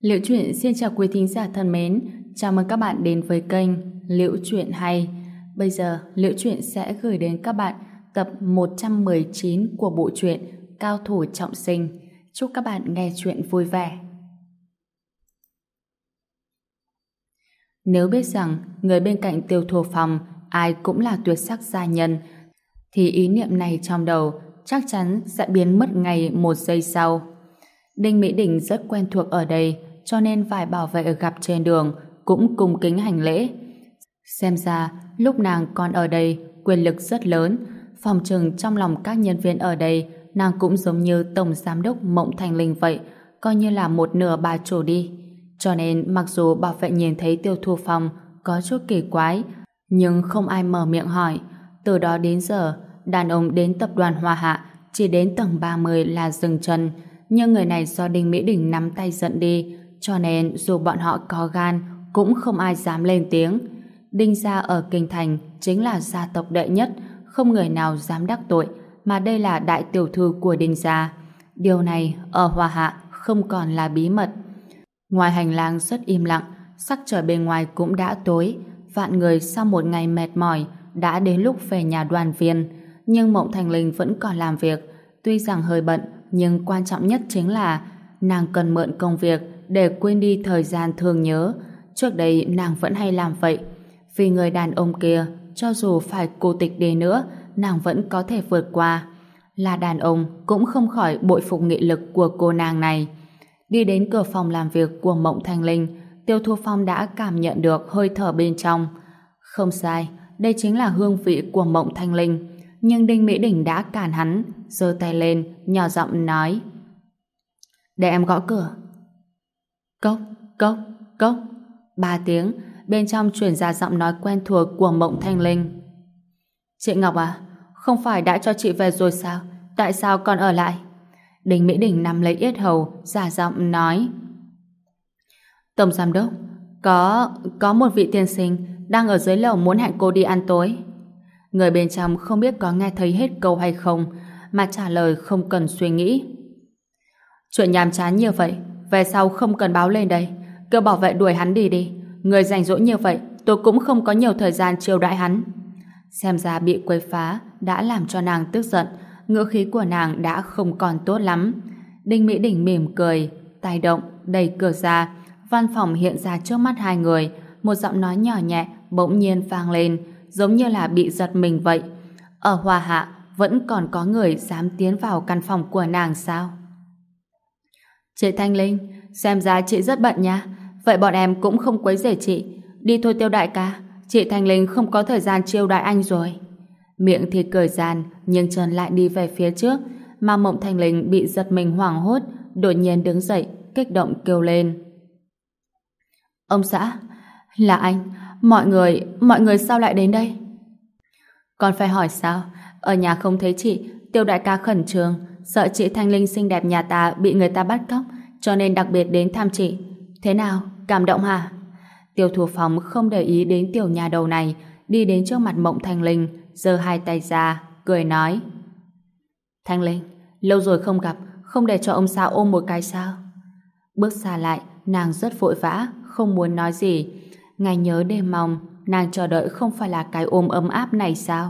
Liễu Chuyện xin chào quý thính giả thân mến, chào mừng các bạn đến với kênh Liễu Chuyện Hay. Bây giờ, Liễu Chuyện sẽ gửi đến các bạn tập 119 của bộ truyện Cao Thủ Trọng Sinh. Chúc các bạn nghe chuyện vui vẻ. Nếu biết rằng người bên cạnh Tiêu Thù Phong ai cũng là tuyệt sắc gia nhân, thì ý niệm này trong đầu chắc chắn sẽ biến mất ngay một giây sau. Đinh Mỹ Đình rất quen thuộc ở đây, cho nên vài bảo vệ gặp trên đường cũng cung kính hành lễ. Xem ra lúc nàng còn ở đây quyền lực rất lớn, phòng chừng trong lòng các nhân viên ở đây nàng cũng giống như tổng giám đốc Mộng Thanh Linh vậy, coi như là một nửa bà chủ đi. Cho nên mặc dù bảo vệ nhìn thấy Tiêu Thu Phong có chút kỳ quái, nhưng không ai mở miệng hỏi. Từ đó đến giờ, đàn ông đến tập đoàn Hoa Hạ chỉ đến tầng 30 là dừng chân, nhưng người này do Đinh Mỹ Đình nắm tay dẫn đi, cho nên dù bọn họ có gan cũng không ai dám lên tiếng. Đinh gia ở Kinh Thành chính là gia tộc đệ nhất, không người nào dám đắc tội, mà đây là đại tiểu thư của Đinh gia. Điều này ở Hoa Hạ không còn là bí mật. Ngoài hành lang rất im lặng, sắc trời bên ngoài cũng đã tối, vạn người sau một ngày mệt mỏi đã đến lúc về nhà đoàn viên, nhưng Mộng Thanh Linh vẫn còn làm việc. Tuy rằng hơi bận, nhưng quan trọng nhất chính là nàng cần mượn công việc để quên đi thời gian thương nhớ. Trước đây nàng vẫn hay làm vậy. Vì người đàn ông kia, cho dù phải cô tịch đi nữa, nàng vẫn có thể vượt qua. Là đàn ông cũng không khỏi bội phục nghị lực của cô nàng này. Đi đến cửa phòng làm việc của Mộng Thanh Linh, Tiêu Thu Phong đã cảm nhận được hơi thở bên trong. Không sai, đây chính là hương vị của Mộng Thanh Linh. Nhưng Đinh Mỹ Đình đã cản hắn, giơ tay lên, nhỏ giọng nói: "Để em gõ cửa." Cốc, cốc, cốc. 3 tiếng, bên trong truyền ra giọng nói quen thuộc của Mộng Thanh Linh. "Chị Ngọc à, không phải đã cho chị về rồi sao? Tại sao còn ở lại?" Đinh Mỹ Đình nắm lấy yết hầu, giả giọng nói: "Tổng giám đốc, có một vị tiên sinh đang ở dưới lầu muốn hẹn cô đi ăn tối." Người bên trong không biết có nghe thấy hết câu hay không, mà trả lời không cần suy nghĩ: "Chuyện nhàm chán như vậy, về sau không cần báo lên đây, kêu bảo vệ đuổi hắn đi đi. Người rảnh rỗi như vậy, tôi cũng không có nhiều thời gian chiêu đãi hắn." Xem ra bị quấy phá đã làm cho nàng tức giận, ngữ khí của nàng đã không còn tốt lắm. Đinh Mỹ Đình mỉm cười, tay động, đẩy cửa ra, văn phòng hiện ra trước mắt hai người, một giọng nói nhỏ nhẹ bỗng nhiên vang lên, giống như là bị giật mình vậy. Ở Hoa Hạ vẫn còn có người dám tiến vào căn phòng của nàng sao? "Chị Thanh Linh, xem ra chị rất bận nha. Vậy bọn em cũng không quấy rầy chị. Đi thôi Tiêu đại ca, chị Thanh Linh không có thời gian chiêu đãi anh rồi." Miệng thì cười gian, nhưng chân lại đi về phía trước, mà Mộng Thanh Linh bị giật mình hoảng hốt, đột nhiên đứng dậy, kích động kêu lên: "Ông xã, là anh, mọi người sao lại đến đây?" "Còn phải hỏi sao, ở nhà không thấy chị." Tiêu đại ca khẩn trương, sợ chị Thanh Linh xinh đẹp nhà ta bị người ta bắt cóc, cho nên đặc biệt đến thăm chị. Thế nào, cảm động hả? Tiêu Thu Phong không để ý đến tiểu nhà đầu này, đi đến trước mặt Mộng Thanh Linh, giơ hai tay ra, cười nói: "Thanh Linh, lâu rồi không gặp, không để cho ông xã ôm một cái sao?" Bước xa lại, nàng rất vội vã, không muốn nói gì. Ngày nhớ đêm mong, nàng chờ đợi không phải là cái ôm ấm áp này sao?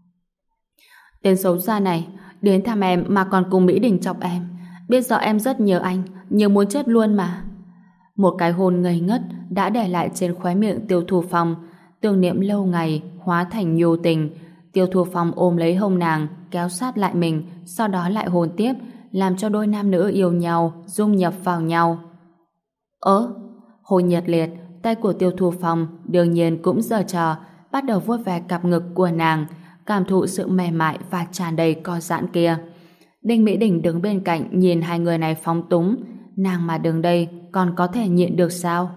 "Tên xấu xa này, đến thăm em mà còn cùng Mỹ Đình chọc em. Biết rõ em rất nhớ anh, nhớ muốn chết luôn mà." Một cái hôn ngây ngất đã để lại trên khóe miệng Tiêu Thu Phong, tưởng niệm lâu ngày hóa thành nhu tình. Tiêu Thu Phong ôm lấy hông nàng, kéo sát lại mình, sau đó lại hôn tiếp, làm cho đôi nam nữ yêu nhau dung nhập vào nhau. Hôn nhiệt liệt, tay của Tiêu Thu Phong đương nhiên cũng giở trò, bắt đầu vuốt ve cặp ngực của nàng, cảm thụ sự mềm mại và tràn đầy co giãn kia. Đinh Mỹ Đình đứng bên cạnh nhìn hai người này phóng túng, nàng mà đứng đây còn có thể nhịn được sao?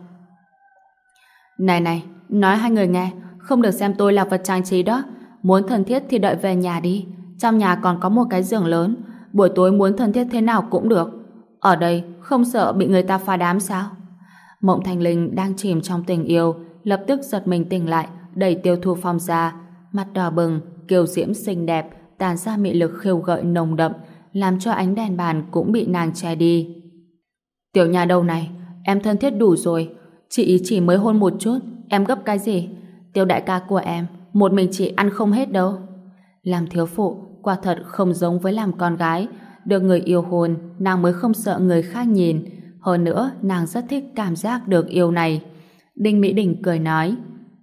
Này, nói hai người nghe, không được xem tôi là vật trang trí đó. Muốn thân thiết thì đợi về nhà đi, trong nhà còn có một cái giường lớn, buổi tối muốn thân thiết thế nào cũng được. Ở đây không sợ bị người ta phá đám sao?" Mộng Thanh Linh đang chìm trong tình yêu, lập tức giật mình tỉnh lại, đẩy Tiêu Thu Phong ra, mặt đỏ bừng, kiều diễm xinh đẹp, tàn ra mị lực khiêu gợi nồng đậm, làm cho ánh đèn bàn cũng bị nàng che đi. "Tiểu nhà đầu này, em thân thiết đủ rồi. Chị chỉ mới hôn một chút, em gấp cái gì? Tiêu đại ca của em, một mình chị ăn không hết đâu. Làm thiếu phụ, quả thật không giống với làm con gái. Được người yêu hôn, nàng mới không sợ người khác nhìn. Hơn nữa, nàng rất thích cảm giác được yêu này. Đinh Mỹ Đình cười nói: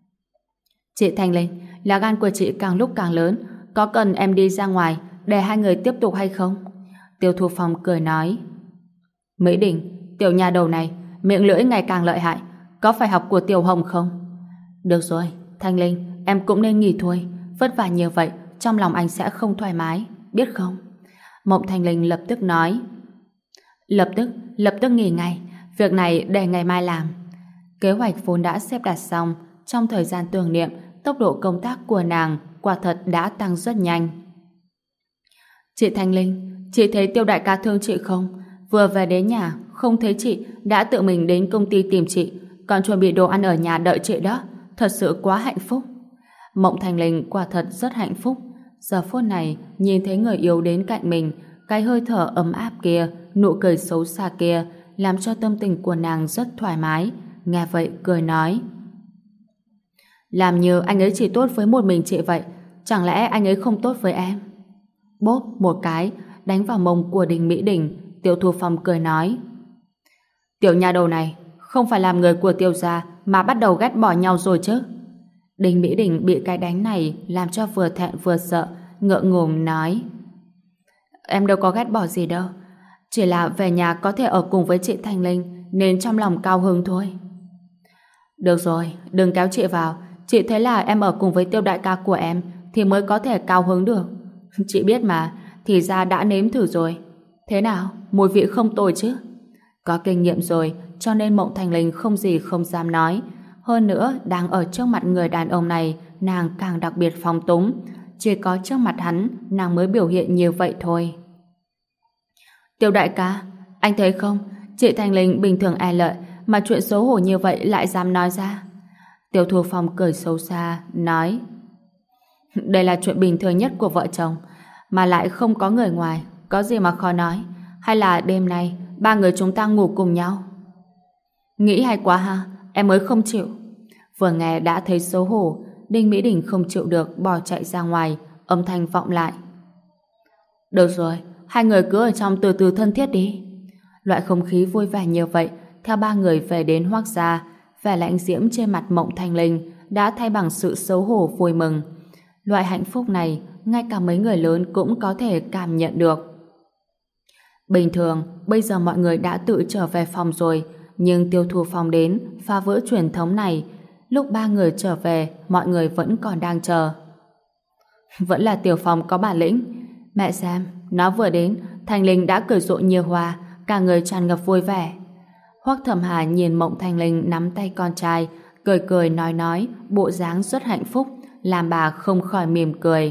Chị Thanh Linh, lá gan của chị càng lúc càng lớn, có cần em đi ra ngoài để hai người tiếp tục hay không? Tiêu Thu Phong cười nói: Mỹ Đình, tiểu nhà đầu này, miệng lưỡi ngày càng lợi hại, có phải học của Tiểu Hồng không? Được rồi, Thanh Linh, em cũng nên nghỉ thôi, vất vả nhiều vậy, trong lòng anh sẽ không thoải mái, biết không? Mộng Thanh Linh lập tức nói: lập tức nghỉ ngay, việc này để ngày mai làm. Kế hoạch vốn đã xếp đặt xong, trong thời gian tưởng niệm, tốc độ công tác của nàng quả thật đã tăng rất nhanh. Chị Thanh Linh, chị thấy Tiêu đại ca thương chị không? Vừa về đến nhà, không thấy chị, đã tự mình đến công ty tìm chị, còn chuẩn bị đồ ăn ở nhà đợi chị đó, thật sự quá hạnh phúc. Mộng Thanh Linh quả thật rất hạnh phúc. Giờ phút này, nhìn thấy người yêu đến cạnh mình, cái hơi thở ấm áp kia, nụ cười xấu xa kia, làm cho tâm tình của nàng rất thoải mái. Nghe vậy cười nói: Làm như anh ấy chỉ tốt với một mình chị vậy, chẳng lẽ anh ấy không tốt với em? Bốp một cái đánh vào mông của Đinh Mỹ Đình. Tiêu Thu Phong cười nói: Tiểu nhà đầu này, không phải làm người của Tiêu gia mà bắt đầu ghét bỏ nhau rồi chứ? Đinh Mỹ Đình bị cái đánh này làm cho vừa thẹn vừa sợ, ngượng ngùng nói: Em đâu có ghét bỏ gì đâu, chỉ là về nhà có thể ở cùng với chị Thanh Linh nên trong lòng cao hứng thôi. Được rồi, đừng kéo chị vào. Chị thấy là em ở cùng với Tiêu đại ca của em thì mới có thể cao hứng được. Chị biết mà, thì ra đã nếm thử rồi. Thế nào, mùi vị không tồi chứ? Có kinh nghiệm rồi, cho nên Mộng Thanh Linh không gì không dám nói. Hơn nữa, đang ở trước mặt người đàn ông này, nàng càng đặc biệt phóng túng. Chỉ có trước mặt hắn, nàng mới biểu hiện như vậy thôi. Tiêu đại ca, anh thấy không? Chị Thanh Linh bình thường e lệ, mà chuyện xấu hổ như vậy lại dám nói ra. Tiêu Thu Phong cười xấu xa, nói: Đây là chuyện bình thường nhất của vợ chồng, mà lại không có người ngoài, có gì mà khó nói. Hay là đêm nay ba người chúng ta ngủ cùng nhau? Nghĩ hay quá ha, em mới không chịu. Vừa nghe đã thấy xấu hổ, Đinh Mỹ Đình không chịu được bỏ chạy ra ngoài, âm thanh vọng lại: Được rồi, hai người cứ ở trong từ từ thân thiết đi. Loại không khí vui vẻ như vậy, theo ba người về đến Hoác gia, vẻ lạnh diễm trên mặt Mộng Thanh Linh đã thay bằng sự xấu hổ vui mừng. Loại hạnh phúc này, ngay cả mấy người lớn cũng có thể cảm nhận được. Bình thường, bây giờ mọi người đã tự trở về phòng rồi, nhưng Tiêu Thu Phong đến, phá vỡ truyền thống này. Lúc ba người trở về, mọi người vẫn còn đang chờ. Vẫn là Tiểu Phong có bản lĩnh. Mẹ xem, nó vừa đến, Thanh Linh đã cười rộ nhiều hoa, cả người tràn ngập vui vẻ. Hoắc Thẩm Hà nhìn Mộng Thanh Linh nắm tay con trai, cười cười nói, bộ dáng rất hạnh phúc, làm bà không khỏi mỉm cười.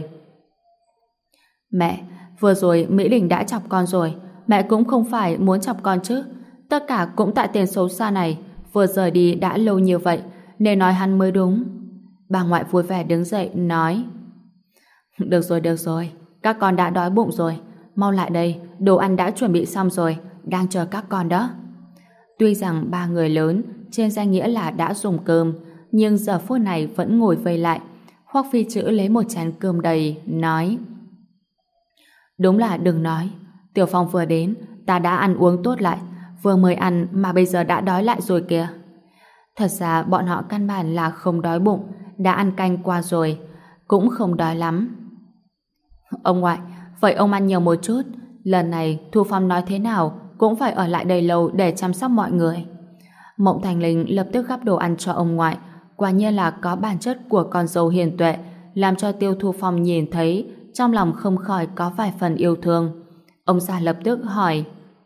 Mẹ, vừa rồi Mỹ Đình đã chọc con rồi, mẹ cũng không phải muốn chọc con chứ. Tất cả cũng tại tên xấu xa này, vừa rời đi đã lâu như vậy, nên nói hắn mới đúng. Bà ngoại vui vẻ đứng dậy, nói: Được rồi, các con đã đói bụng rồi, mau lại đây, đồ ăn đã chuẩn bị xong rồi, đang chờ các con đó. Tuy rằng ba người lớn trên danh nghĩa là đã dùng cơm, nhưng giờ phút này vẫn ngồi vây lại. Hoắc Phi Chữ lấy một chén cơm đầy, nói: Đúng là đừng nói, Tiểu Phong vừa đến, ta đã ăn uống tốt lại, vừa mới ăn mà bây giờ đã đói lại rồi kìa. Thật ra bọn họ căn bản là không đói bụng, đã ăn canh qua rồi, cũng không đói lắm. Ông ngoại, vậy ông ăn nhiều một chút, lần này Thu Phong nói thế nào cũng phải ở lại đây lâu để chăm sóc mọi người. Mộng Thành Linh lập tức gắp đồ ăn cho ông ngoại, quả nhiên là có bản chất của con dâu hiền tuệ, làm cho Tiêu Thu Phong nhìn thấy, trong lòng không khỏi có vài phần yêu thương. Ông già lập tức hỏi: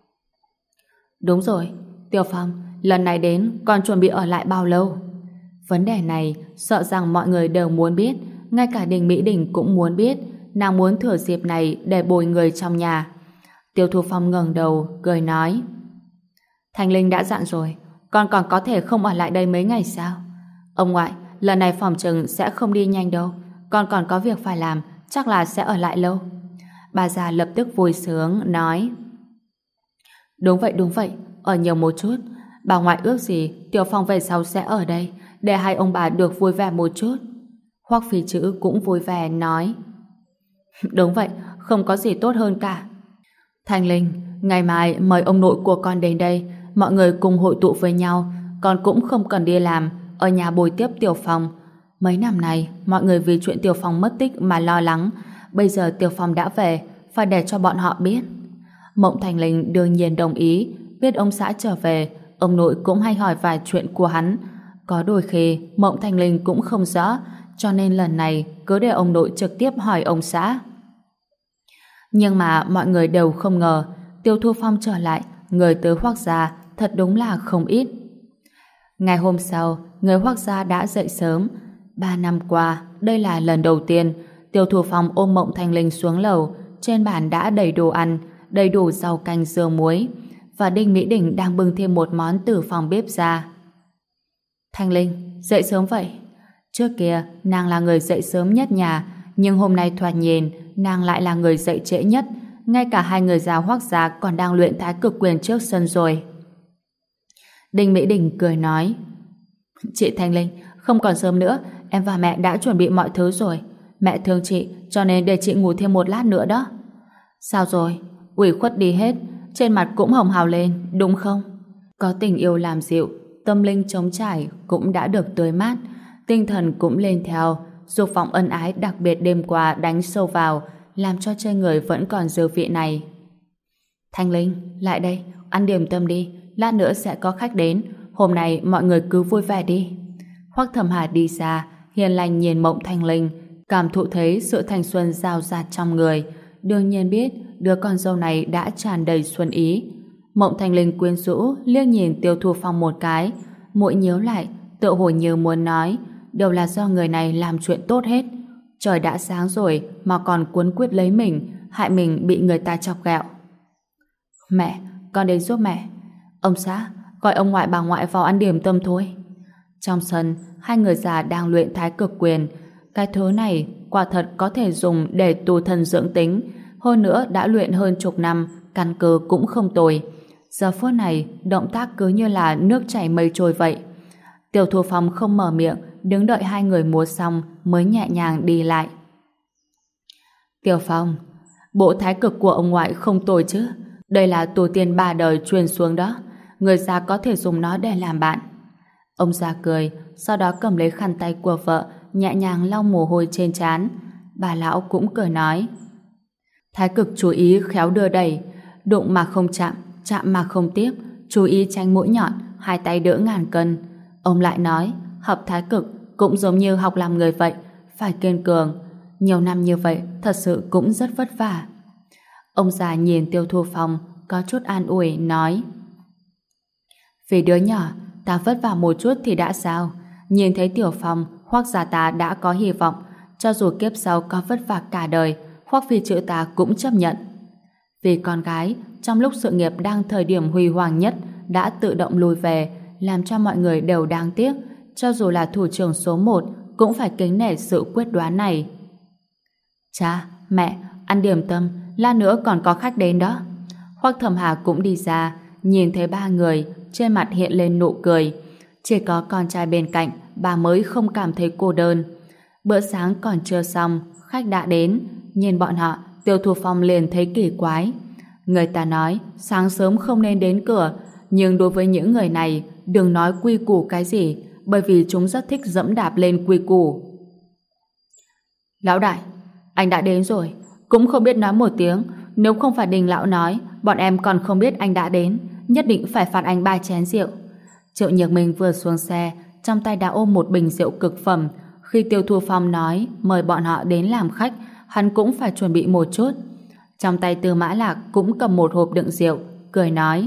Đúng rồi, Tiêu Phong, lần này đến con chuẩn bị ở lại bao lâu? Vấn đề này sợ rằng mọi người đều muốn biết, ngay cả Đình Mỹ Đình cũng muốn biết, nàng muốn thừa dịp này để bồi người trong nhà. Tiêu Thu Phong ngẩng đầu, cười nói: Thành Linh đã dặn rồi, con còn có thể không ở lại đây mấy ngày sao? Ông ngoại, lần này phòng chừng sẽ không đi nhanh đâu, con còn có việc phải làm, chắc là sẽ ở lại lâu. Bà già lập tức vui sướng, nói: Đúng vậy, ở nhiều một chút. Bà ngoại ước gì Tiểu Phong về sau sẽ ở đây để hai ông bà được vui vẻ một chút. Hoắc Phi Chữ cũng vui vẻ nói. Đúng vậy, không có gì tốt hơn cả. Thanh Linh, ngày mai mời ông nội của con đến đây, mọi người cùng hội tụ với nhau, con cũng không cần đi làm, ở nhà bồi tiếp Tiểu Phong. Mấy năm nay, mọi người vì chuyện Tiểu Phong mất tích mà lo lắng, bây giờ Tiểu Phong đã về, phải để cho bọn họ biết. Mộng Thanh Linh đương nhiên đồng ý, biết ông xã trở về, ông nội cũng hay hỏi vài chuyện của hắn. Có đôi khi, Mộng Thanh Linh cũng không rõ, cho nên lần này cứ để ông nội trực tiếp hỏi ông xã. Nhưng mà mọi người đều không ngờ Tiêu Thu Phong trở lại, người tới Hoắc gia thật đúng là không ít. Ngày hôm sau, người Hoắc gia đã dậy sớm. 3 năm qua, đây là lần đầu tiên Tiêu Thu Phong ôm Mộng Thanh Linh xuống lầu. Trên bàn đã đầy đồ ăn, đầy đủ rau canh dưa muối, và Đinh Mỹ Đình đang bưng thêm một món từ phòng bếp ra. Thanh Linh, dậy sớm vậy? Trước kia, nàng là người dậy sớm nhất nhà, nhưng hôm nay thoạt nhìn, nàng lại là người dậy trễ nhất. Ngay cả hai người già Hoắc gia còn đang luyện thái cực quyền trước sân rồi. Đinh Mỹ Đình cười nói. Chị Thanh Linh, không còn sớm nữa, em và mẹ đã chuẩn bị mọi thứ rồi. Mẹ thương chị, cho nên để chị ngủ thêm một lát nữa đó. Sao rồi? Ủy khuất đi hết, trên mặt cũng hồng hào lên, đúng không? Có tình yêu làm dịu, tâm linh trống trải cũng đã được tươi mát, tinh thần cũng lên theo, dục vọng ân ái đặc biệt đêm qua đánh sâu vào, làm cho trên người vẫn còn dư vị này. Thanh Linh, lại đây, ăn điểm tâm đi, lát nữa sẽ có khách đến, hôm nay mọi người cứ vui vẻ đi. Hoắc Thẩm Hà đi xa, hiền lành nhìn Mộng Thanh Linh, cảm thụ thấy sự thanh xuân rào rạt trong người, đương nhiên biết đứa con dâu này đã tràn đầy xuân ý. Mộng Thanh Linh quyến rũ liếc nhìn Tiêu Thu Phong một cái, mũi nhíu lại, tựa hồ như muốn nói, đều là do người này làm chuyện tốt hết. Trời đã sáng rồi mà còn cuốn quyết lấy mình, hại mình bị người ta chọc ghẹo. Mẹ, con đến giúp mẹ. Ông xã, gọi ông ngoại bà ngoại vào ăn điểm tâm thôi. Trong sân, hai người già đang luyện thái cực quyền. Cái thứ này quả thật có thể dùng để tu thân dưỡng tính, hơn nữa đã luyện hơn chục năm, căn cơ cũng không tồi. Giờ phút này, động tác cứ như là nước chảy mây trôi vậy. Tiêu Thu Phong không mở miệng, đứng đợi hai người múa xong mới nhẹ nhàng đi lại. Tiêu Phong, bộ thái cực của ông ngoại không tồi chứ? Đây là tổ tiên 3 đời truyền xuống đó, người già có thể dùng nó để làm bạn. Ông già cười, sau đó cầm lấy khăn tay của vợ, nhẹ nhàng lau mồ hôi trên trán. Bà lão cũng cười nói, thái cực chú ý khéo đưa đẩy, đụng mà không chạm, chạm mà không tiếp, chú ý tránh mũi nhọn, hai tay đỡ ngàn cân. Ông lại nói, học thái cực cũng giống như học làm người vậy, phải kiên cường. Nhiều năm như vậy, thật sự cũng rất vất vả. Ông già nhìn Tiêu Thu Phong, có chút an ủi, nói, vì đứa nhỏ, ta vất vả một chút thì đã sao? Nhìn thấy Tiểu Phong, Hoắc gia ta đã có hy vọng, cho dù kiếp sau có vất vả cả đời, Hoắc Phi Chữ ta cũng chấp nhận. Vì con gái, trong lúc sự nghiệp đang thời điểm huy hoàng nhất, đã tự động lùi về, làm cho mọi người đều đáng tiếc, cho dù là thủ trưởng số 1 cũng phải kính nể sự quyết đoán này. Cha, mẹ, ăn điểm tâm, lát nữa còn có khách đến đó. Hoắc Thẩm Hà cũng đi ra, nhìn thấy ba người, trên mặt hiện lên nụ cười. Chỉ có con trai bên cạnh, bà mới không cảm thấy cô đơn. Bữa sáng còn chưa xong, khách đã đến. Nhìn bọn họ, Tiêu Thu Phong liền thấy kỳ quái. Người ta nói, sáng sớm không nên đến cửa, nhưng đối với những người này, đừng nói quy củ cái gì, bởi vì chúng rất thích dẫm đạp lên quy củ. Lão đại, anh đã đến rồi, cũng không biết nói một tiếng, nếu không phải Đình lão nói, bọn em còn không biết anh đã đến, nhất định phải phạt anh 3 chén rượu. Triệu Nhược Minh vừa xuống xe, trong tay đã ôm một bình rượu cực phẩm. Khi Tiêu Thu Phong nói mời bọn họ đến làm khách, hắn cũng phải chuẩn bị một chút. Trong tay Tư Mã Lạc cũng cầm một hộp đựng rượu, cười nói,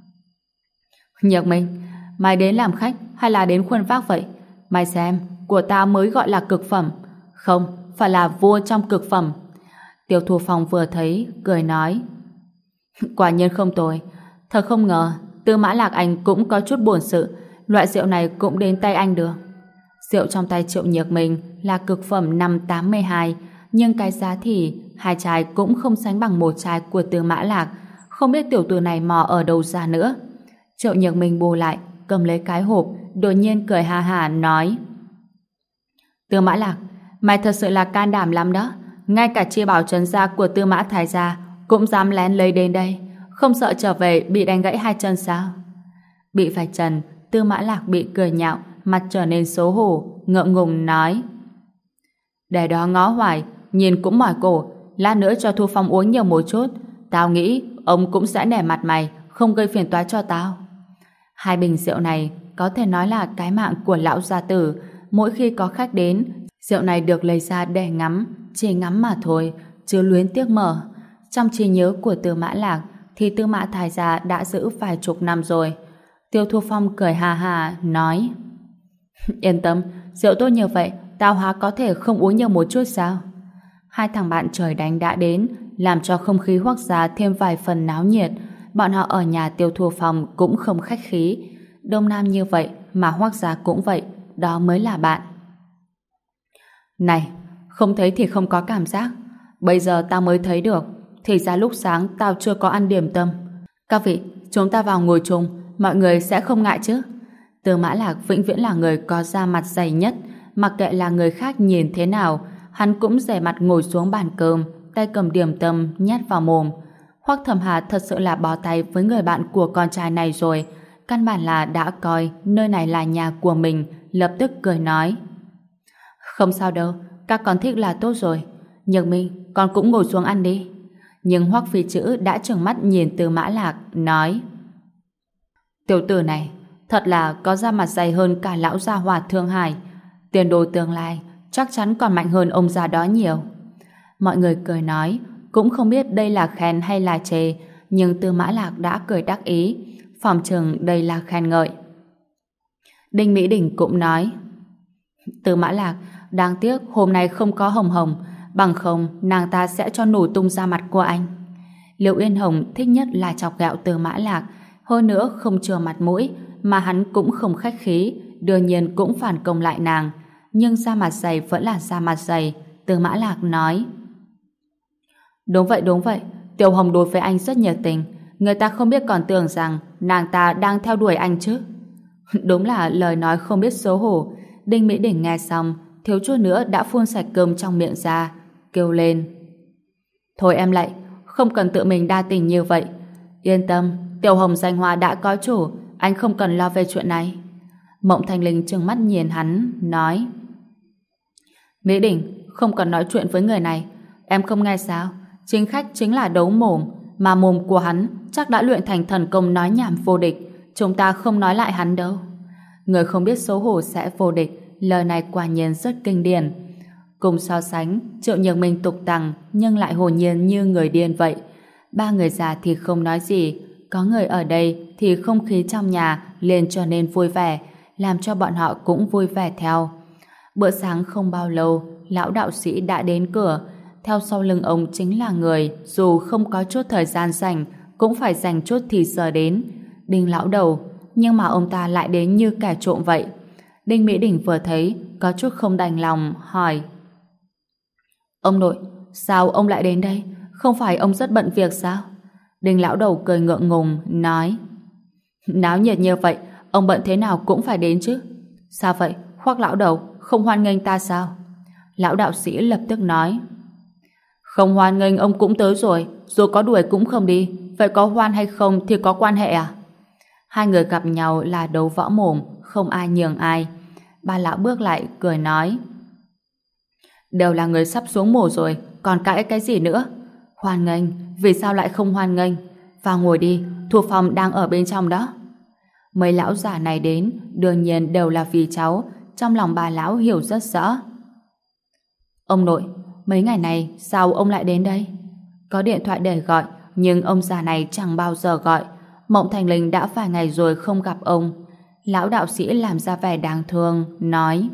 Nhược Minh, mày đến làm khách hay là đến khuôn vác vậy? Mày xem, của ta mới gọi là cực phẩm, không, phải là vua trong cực phẩm. Tiêu Thu Phong vừa thấy, cười nói, quả nhiên không tồi, thật không ngờ Tư Mã Lạc anh cũng có chút buồn sự, loại rượu này cũng đến tay anh được. Rượu trong tay Triệu Nhược Minh là cực phẩm năm 82, nhưng cái giá thì 2 chai cũng không sánh bằng 1 chai của Tư Mã Lạc, không biết tiểu tử này mò ở đâu ra nữa. Triệu Nhược Minh bù lại, cầm lấy cái hộp, đột nhiên cười ha hả nói: Tư Mã Lạc, mày thật sự là can đảm lắm đó. Ngay cả chi bảo trấn gia của Tư Mã Thái gia cũng dám lén lấy đến đây, không sợ trở về bị đánh gãy hai chân sao? Bị vạch trần, Tư Mã Lạc bị cười nhạo, mặt trở nên xấu hổ, ngượng ngùng nói: Để đó ngó hoài, nhìn cũng mỏi cổ, lát nữa cho Thu Phong uống nhiều một chút, tao nghĩ ông cũng sẽ nể mặt mày, không gây phiền toái cho tao. Hai bình rượu này có thể nói là cái mạng của lão gia tử. Mỗi khi có khách đến, rượu này được lấy ra để ngắm, chỉ ngắm mà thôi, chứ luyến tiếc mở. Trong trí nhớ của Tư Mã Lạc thì Tư Mã Thái gia đã giữ vài chục năm rồi. Tiêu Thu Phong cười hà hà nói: Yên tâm, rượu tốt như vậy, tao há có thể không uống nhiều một chút sao? Hai thằng bạn trời đánh đã đến, làm cho không khí Hoắc gia thêm vài phần náo nhiệt. Bọn họ ở nhà Tiêu Thu Phong cũng không khách khí. Đông Nam như vậy mà Hoắc gia cũng vậy, đó mới là bạn. Này, không thấy thì không có cảm giác. Bây giờ tao mới thấy được. Thì ra lúc sáng tao chưa có ăn điểm tâm. Các vị, chúng ta vào ngồi chung, mọi người sẽ không ngại chứ? Tư Mã Lạc vĩnh viễn là người có da mặt dày nhất. Mặc kệ là người khác nhìn thế nào, hắn cũng dè mặt ngồi xuống bàn cơm, tay cầm điểm tâm nhét vào mồm. Hoắc Thẩm Hà thật sự là bó tay với người bạn của con trai này rồi. Căn bản là đã coi nơi này là nhà của mình, lập tức cười nói: Không sao đâu, các con thích là tốt rồi. Nhược Minh, con cũng ngồi xuống ăn đi. Nhưng Hoắc Phi Chữ đã trừng mắt nhìn Tư Mã Lạc, nói: Tiểu tử này, thật là có da mặt dày hơn cả lão gia Hòa Thương Hải. Tiền đồ tương lai chắc chắn còn mạnh hơn ông già đó nhiều. Mọi người cười nói, cũng không biết đây là khen hay là chê, nhưng Tư Mã Lạc đã cười đắc ý, phỏng chừng đây là khen ngợi. Đinh Mỹ Đình cũng nói: Tư Mã Lạc, đáng tiếc hôm nay không có Hồng Hồng, bằng không nàng ta sẽ cho nổ tung ra mặt của anh. Liễu Yên Hồng thích nhất là chọc ghẹo Tư Mã Lạc, hơn nữa không chừa mặt mũi, mà hắn cũng không khách khí, đương nhiên cũng phản công lại nàng. Nhưng da mặt dày vẫn là da mặt dày. Tư Mã Lạc nói: Đúng vậy, Tiểu Hồng đối với anh rất nhiệt tình, người ta không biết còn tưởng rằng nàng ta đang theo đuổi anh chứ. Đúng là lời nói không biết xấu hổ. Đinh Mỹ Đình nghe xong, thiếu chút nữa đã phun sạch cơm trong miệng ra, kêu lên: Thôi em lại, không cần tự mình đa tình như vậy. Yên tâm, Tiểu Hồng danh hoa đã có chủ, anh không cần lo về chuyện này. Mộng Thanh Linh trừng mắt nhìn hắn, nói: Mỹ Đình, không cần nói chuyện với người này. Em không nghe sao? Chính khách chính là đấu mồm, mà mồm của hắn chắc đã luyện thành thần công nói nhảm vô địch. Chúng ta không nói lại hắn đâu. Người không biết xấu hổ sẽ vô địch, lời này quả nhiên rất kinh điển. Cùng so sánh, Triệu Nhược Minh tục tằng nhưng lại hồn nhiên như người điên vậy. Ba người già thì không nói gì, có người ở đây thì không khí trong nhà liền trở nên vui vẻ, làm cho bọn họ cũng vui vẻ theo. Bữa sáng không bao lâu, lão đạo sĩ đã đến cửa. Theo sau lưng ông chính là người dù không có chút thời gian rảnh cũng phải dành chút thì giờ đến, Đinh lão đầu. Nhưng mà ông ta lại đến như kẻ trộm vậy. Đinh Mỹ Đình vừa thấy có chút không đành lòng, hỏi: Ông nội, sao ông lại đến đây? Không phải ông rất bận việc sao? Đinh lão đầu cười ngượng ngùng, nói: Náo nhiệt như vậy, ông bận thế nào cũng phải đến chứ. Sao vậy, Hoắc lão đầu, không hoan nghênh ta sao? Lão đạo sĩ lập tức nói: Không hoan nghênh ông cũng tới rồi, dù có đuổi cũng không đi, vậy có hoan hay không thì có quan hệ à? Hai người gặp nhau là đấu võ mồm, không ai nhường ai. Ba lão bước lại, cười nói: Đều là người sắp xuống mổ rồi, còn cãi cái gì nữa? Hoan nghênh, vì sao lại không hoan nghênh? Vào ngồi đi, Thu Phong đang ở bên trong đó. Mấy lão già này đến, đương nhiên đều là vì cháu, trong lòng bà lão hiểu rất rõ. Ông nội, mấy ngày này sao ông lại đến đây? Có điện thoại để gọi, nhưng ông già này chẳng bao giờ gọi. Mộng Thành Linh đã vài ngày rồi không gặp ông. Lão đạo sĩ làm ra vẻ đáng thương, nói: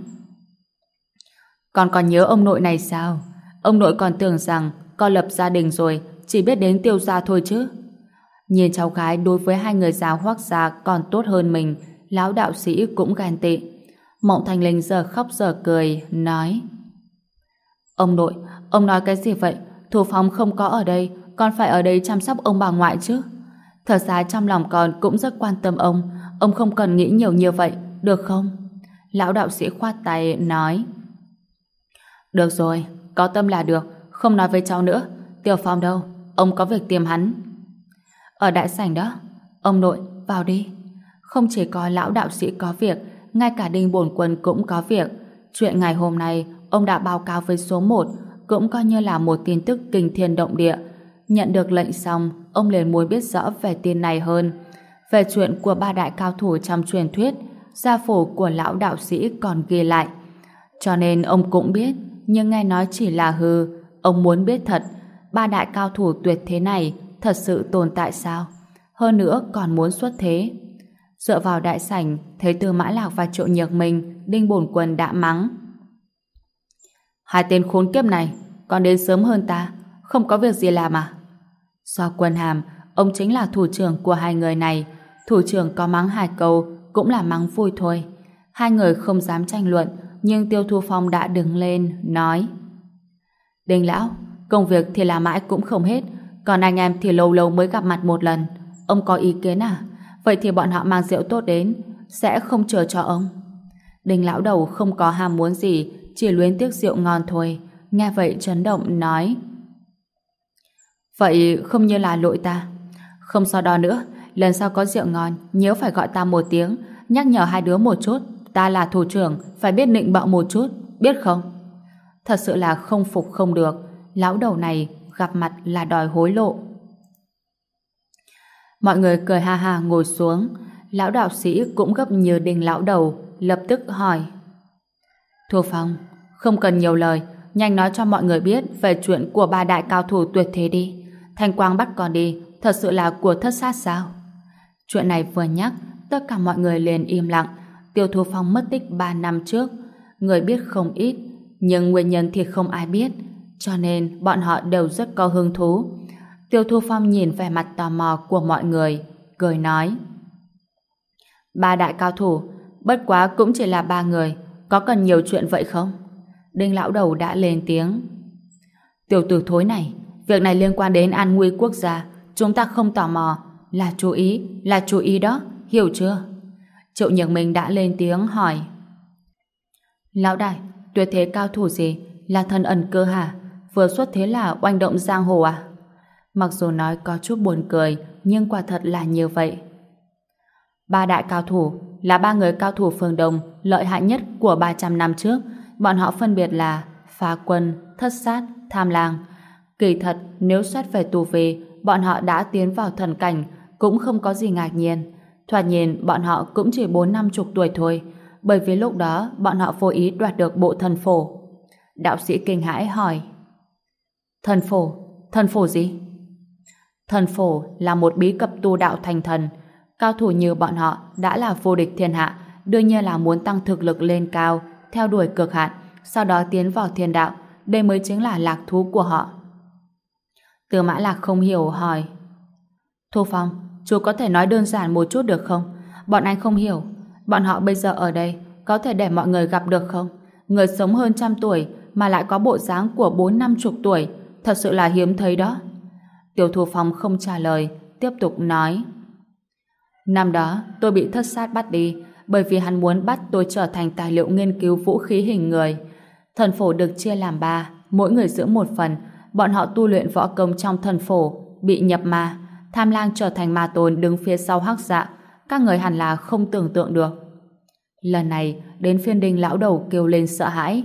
Con còn nhớ ông nội này sao? Ông nội còn tưởng rằng con lập gia đình rồi, chỉ biết đến Tiêu gia thôi chứ. Nhìn cháu gái đối với hai người già Hoắc gia còn tốt hơn mình, lão đạo sĩ cũng ghen tị. Mộng Thành Linh giờ khóc giờ cười, nói: Ông nội, ông nói cái gì vậy? Thu Phong không có ở đây, con phải ở đây chăm sóc ông bà ngoại chứ. Thật ra trong lòng con cũng rất quan tâm ông ông không cần nghĩ nhiều như vậy, được không? Lão đạo sĩ khoát tay nói. Được rồi, có tâm là được, không nói với cháu nữa. Tiểu Phong đâu? Ông có việc tìm hắn. Ở đại sảnh đó. Ông nội, vào đi. Không chỉ có lão đạo sĩ có việc, ngay cả Đinh Bổn Quân cũng có việc. Chuyện ngày hôm nay, ông đã báo cáo với số 1, cũng coi như là một tin tức kinh thiên động địa. Nhận được lệnh xong, ông liền muốn biết rõ về tin này hơn. Về chuyện của ba đại cao thủ trong truyền thuyết, gia phổ của lão đạo sĩ còn ghi lại. Cho nên ông cũng biết, nhưng nghe nói chỉ là hư. Ông muốn biết thật, ba đại cao thủ tuyệt thế này thật sự tồn tại sao? Hơn nữa còn muốn xuất thế. Dựa vào đại sảnh, thấy Tư Mã Lạc và Triệu Nhược Minh, Đinh Bổn Quân đã mắng. Hai tên khốn kiếp này, còn đến sớm hơn ta, không có việc gì làm à? Do Quân Hàm, ông chính là thủ trưởng của hai người này. Thủ trưởng có mắng hai câu, cũng là mắng vui thôi. Hai người không dám tranh luận, nhưng Tiêu Thu Phong đã đứng lên, nói. Đinh lão, công việc thì làm mãi cũng không hết, còn anh em thì lâu lâu mới gặp mặt một lần. Ông có ý kiến à? Vậy thì bọn họ mang rượu tốt đến, sẽ không chờ cho ông. Đinh lão đầu không có ham muốn gì, chỉ luyến tiếc rượu ngon thôi. Nghe vậy chấn động nói. Vậy không như là lỗi ta. Không so đo nữa, lần sau có rượu ngon, nhớ phải gọi ta một tiếng, nhắc nhở hai đứa một chút. Ta là thủ trưởng, phải biết nịnh bợ một chút, biết không? Thật sự là không phục không được. Lão đầu này gặp mặt là đòi hối lộ. Mọi người cười ha ha ngồi xuống. Lão đạo sĩ cũng gấp như Đinh lão đầu, lập tức hỏi. Thu Phong, không cần nhiều lời, nhanh nói cho mọi người biết về chuyện của ba đại cao thủ tuyệt thế đi. Thanh Quang bắt con đi, thật sự là của thất sát sao? Chuyện này vừa nhắc, tất cả mọi người liền im lặng. Tiêu Thu Phong mất tích 3 năm trước, người biết không ít, nhưng nguyên nhân thì không ai biết, cho nên bọn họ đều rất có hứng thú. Tiêu Thu Phong nhìn vẻ mặt tò mò của mọi người, cười nói. Ba đại cao thủ, bất quá cũng chỉ là 3 người, có cần nhiều chuyện vậy không? Đinh lão đầu đã lên tiếng. Tiểu tử thối này, việc này liên quan đến an nguy quốc gia, chúng ta không tò mò, là chú ý đó, hiểu chưa? Triệu Nhược Minh đã lên tiếng hỏi. Lão đại, tuyệt thế cao thủ gì? Là thần ẩn cơ hả? Vừa xuất thế là oanh động giang hồ à? Mặc dù nói có chút buồn cười, nhưng quả thật là như vậy. Ba đại cao thủ là 3 người cao thủ phương Đông lợi hại nhất của 300 năm trước. Bọn họ phân biệt là Phá Quân, Thất Sát, Tham Lang. Kỳ thật, nếu xét về tu vi, bọn họ đã tiến vào thần cảnh, cũng không có gì ngạc nhiên. Thoạt nhìn bọn họ cũng chỉ 40-50 tuổi thôi, bởi vì lúc đó bọn họ vô ý đoạt được bộ thần phổ. Đạo sĩ kinh hãi hỏi. Thần phổ? Thần phổ gì? Thần phổ là một bí cấp tu đạo thành thần. Cao thủ như bọn họ đã là vô địch thiên hạ, đương nhiên là muốn tăng thực lực lên cao, theo đuổi cực hạn, sau đó tiến vào thiên đạo. Đây mới chính là lạc thú của họ. Tư Mã Lạc không hiểu hỏi. Thu Phong, chú có thể nói đơn giản một chút được không? Bọn anh không hiểu. Bọn họ bây giờ ở đây, có thể để mọi người gặp được không? Người sống hơn 100 tuổi mà lại có bộ dáng của 40-50 tuổi, thật sự là hiếm thấy đó. Tiêu Thu Phong không trả lời, tiếp tục nói. Năm đó, tôi bị Thất Sát bắt đi, bởi vì hắn muốn bắt tôi trở thành tài liệu nghiên cứu vũ khí hình người. Thần phổ được chia làm 3, mỗi người giữ một phần. Bọn họ tu luyện võ công trong thần phổ, bị nhập ma. Tham Lang trở thành ma tôn đứng phía sau Hắc Dạ. Các người hẳn là không tưởng tượng được. Lần này, đến phiên Đinh lão đầu kêu lên sợ hãi.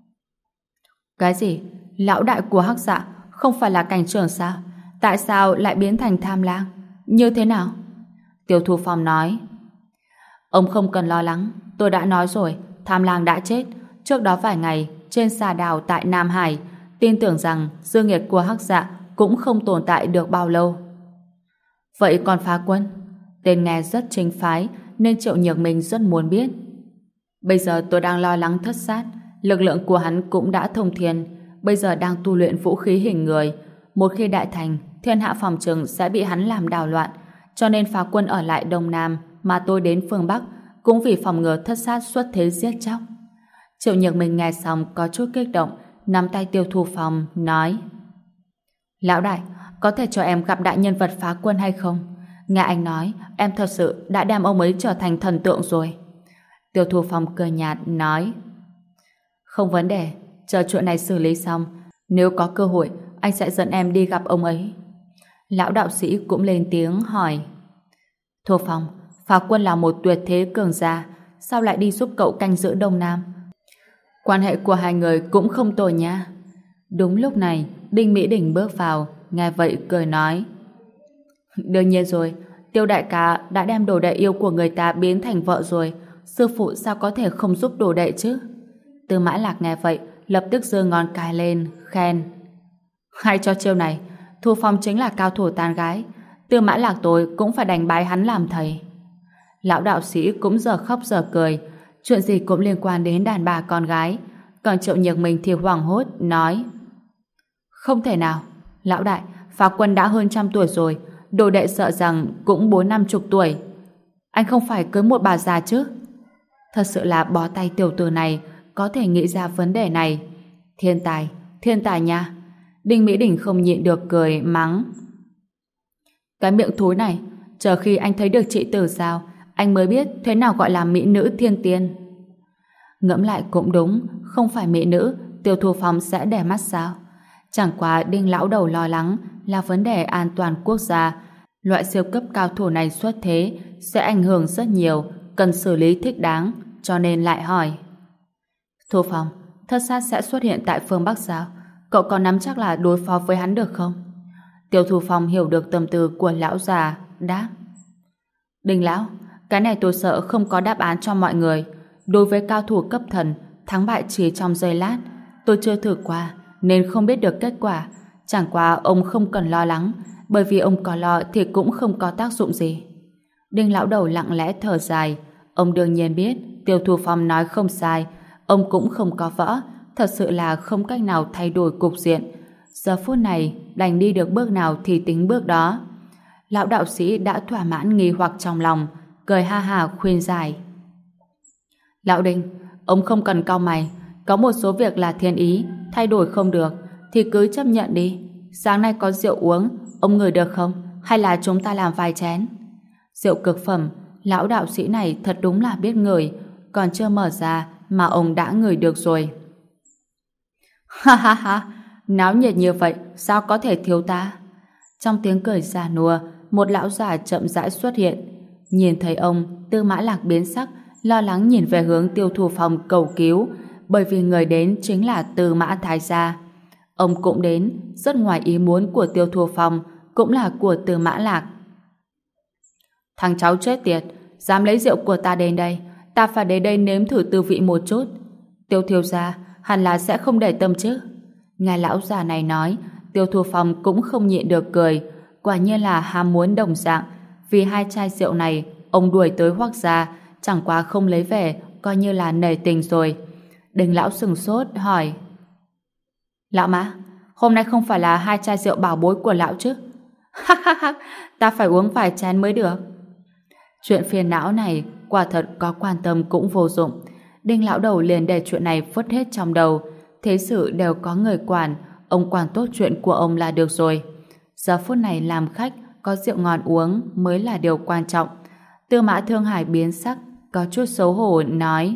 Cái gì? Lão đại của Hắc Dạ không phải là cảnh trưởng sao? Tại sao lại biến thành Tham Lang? Như thế nào? Tiêu Thu Phong nói. Ông không cần lo lắng, tôi đã nói rồi, Tham Lang đã chết. Trước đó vài ngày, trên xà đào tại Nam Hải, tin tưởng rằng dương nghiệt của Hắc Dạ cũng không tồn tại được bao lâu. Vậy còn Phá Quân? Tên nghe rất chính phái, nên Triệu Nhược Minh rất muốn biết. Bây giờ tôi đang lo lắng Thất Sát, lực lượng của hắn cũng đã thông thiên, bây giờ đang tu luyện vũ khí hình người. Một khi đại thành, thiên hạ phòng trừng sẽ bị hắn làm đảo loạn, cho nên Phá Quân ở lại Đông Nam, mà tôi đến phương Bắc cũng vì phòng ngừa Thất Sát xuất thế giết chóc. Triệu Nhược Minh nghe xong có chút kích động, nắm tay Tiêu Thu Phong nói. Lão đại, có thể cho em gặp đại nhân vật Phá Quân hay không? Nghe anh nói, em thật sự đã đem ông ấy trở thành thần tượng rồi. Tiêu Thu Phong cười nhạt nói: Không vấn đề, chờ chuyện này xử lý xong, nếu có cơ hội, anh sẽ dẫn em đi gặp ông ấy. Lão đạo sĩ cũng lên tiếng hỏi: Thu Phong, Phá Quân là một tuyệt thế cường giả, sao lại đi giúp cậu canh giữ Đông Nam? Quan hệ của hai người cũng không tồi nha. Đúng lúc này, Đinh Mỹ Đình bước vào, nghe vậy cười nói: Đương nhiên rồi, Tiêu đại ca đã đem đồ đệ yêu của người ta biến thành vợ rồi, sư phụ sao có thể không giúp đồ đệ chứ? Tư Mã Lạc nghe vậy, lập tức giơ ngón cái lên, khen: Hay cho chiêu này, Thu Phong chính là cao thủ tán gái, Tư Mã Lạc tôi cũng phải đánh bái hắn làm thầy. Lão đạo sĩ cũng giờ khóc giờ cười, chuyện gì cũng liên quan đến đàn bà con gái, còn Triệu Nhược mình thì hoảng hốt, nói: Không thể nào, lão đại, Phá Quân đã hơn 100 tuổi rồi, đồ đệ sợ rằng cũng 40-50 tuổi. Anh không phải cưới một bà già chứ? Thật sự là bó tay tiểu tử này có thể nghĩ ra vấn đề này. Thiên tài nha. Đinh Mỹ Đình không nhịn được cười mắng: Cái miệng thối này, chờ khi anh thấy được chị Tử sao, anh mới biết thế nào gọi là mỹ nữ thiên tiên. Ngẫm lại cũng đúng, không phải mỹ nữ, Tiêu Thu Phong sẽ để mắt sao? Chẳng qua Đinh lão đầu lo lắng là vấn đề an toàn quốc gia. Loại siêu cấp cao thủ này xuất thế sẽ ảnh hưởng rất nhiều, cần xử lý thích đáng, cho nên lại hỏi: Thu Phong, thất sát sẽ xuất hiện tại phương Bắc sao? Cậu có nắm chắc là đối phó với hắn được không? Tiêu Thu Phong hiểu được tâm tư của lão già, đáp: Đinh lão, cái này tôi sợ không có đáp án cho mọi người. Đối với cao thủ cấp thần, thắng bại chỉ trong giây lát. Tôi chưa thử qua, nên không biết được kết quả. Chẳng qua ông không cần lo lắng, bởi vì ông có lo thì cũng không có tác dụng gì. Đinh lão đầu lặng lẽ thở dài. Ông đương nhiên biết Tiêu Thu Phong nói không sai. Ông cũng không có võ, thật sự là không cách nào thay đổi cục diện. Giờ phút này đành đi được bước nào thì tính bước đó. Lão đạo sĩ đã thỏa mãn nghi hoặc trong lòng, cười ha ha khuyên giải: Lão Đinh, ông không cần cau mày, có một số việc là thiên ý, thay đổi không được thì cứ chấp nhận đi. Sáng nay có rượu uống, ông ngửi được không? Hay là chúng ta làm vài chén? Rượu cực phẩm, lão đạo sĩ này thật đúng là biết ngửi, còn chưa mở ra mà ông đã ngửi được rồi. Ha ha ha, náo nhiệt như vậy sao có thể thiếu ta? Trong tiếng cười già nua, một lão già chậm rãi xuất hiện. Nhìn thấy ông, Tư Mã Lạc biến sắc, lo lắng nhìn về hướng Tiêu Thu Phong cầu cứu, bởi vì người đến chính là Tư Mã Thái gia. Ông cũng đến, rất ngoài ý muốn của Tiêu Thu Phong, cũng là của Tư Mã Lạc. Thằng cháu chết tiệt, dám lấy rượu của ta đến đây, ta phải đến đây nếm thử tư vị một chút. Tiêu thiếu gia hẳn là sẽ không để tâm chứ? Nghe lão già này nói, Tiêu Thu Phong cũng không nhịn được cười, quả nhiên là ham muốn đồng dạng. Vì 2 chai rượu này, ông đuổi tới Hoắc gia, chẳng qua không lấy về, coi như là nể tình rồi. Đinh lão sừng sốt hỏi: Lão Mã, hôm nay không phải là 2 chai rượu bảo bối của lão chứ? Ha ha ha, ta phải uống vài chén mới được. Chuyện phiền não này quả thật có quan tâm cũng vô dụng. Đinh lão đầu liền để chuyện này vứt hết trong đầu. Thế sự đều có người quản, ông quản tốt chuyện của ông là được rồi. Giờ phút này làm khách, có rượu ngon uống mới là điều quan trọng. Tư Mã Thương Hải biến sắc, có chút xấu hổ nói: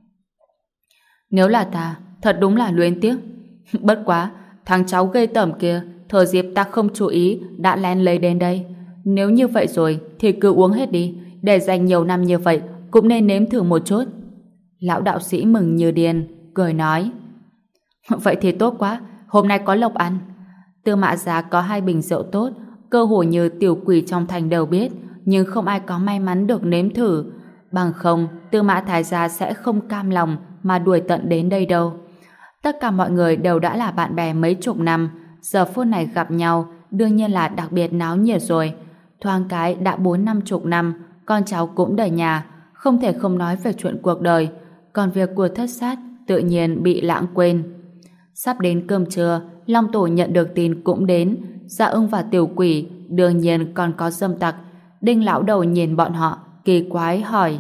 Nếu là ta, thật đúng là luyến tiếc. Bất quá, thằng cháu gây tởm kia, thừa dịp ta không chú ý, đã lén lấy đến đây. Nếu như vậy rồi, thì cứ uống hết đi, để dành nhiều năm như vậy, cũng nên nếm thử một chút. Lão đạo sĩ mừng như điên, cười nói: Vậy thì tốt quá, hôm nay có lộc ăn. Tư Mã gia có 2 bình rượu tốt, cơ hội như tiểu quỷ trong thành đều biết, nhưng không ai có may mắn được nếm thử. Bằng không, Tư Mã Thái gia sẽ không cam lòng mà đuổi tận đến đây đâu. Tất cả mọi người đều đã là bạn bè mấy chục năm, giờ phút này gặp nhau, đương nhiên là đặc biệt náo nhiệt rồi. Thoáng cái đã 40-50 năm, con cháu cũng đầy nhà, không thể không nói về chuyện cuộc đời, còn việc của thất sát tự nhiên bị lãng quên. Sắp đến cơm trưa, Long Tổ nhận được tin cũng đến. Dạ Ưng và Tiểu Quỷ, đương nhiên còn có Dâm Tặc. Đinh lão đầu nhìn bọn họ, kỳ quái hỏi: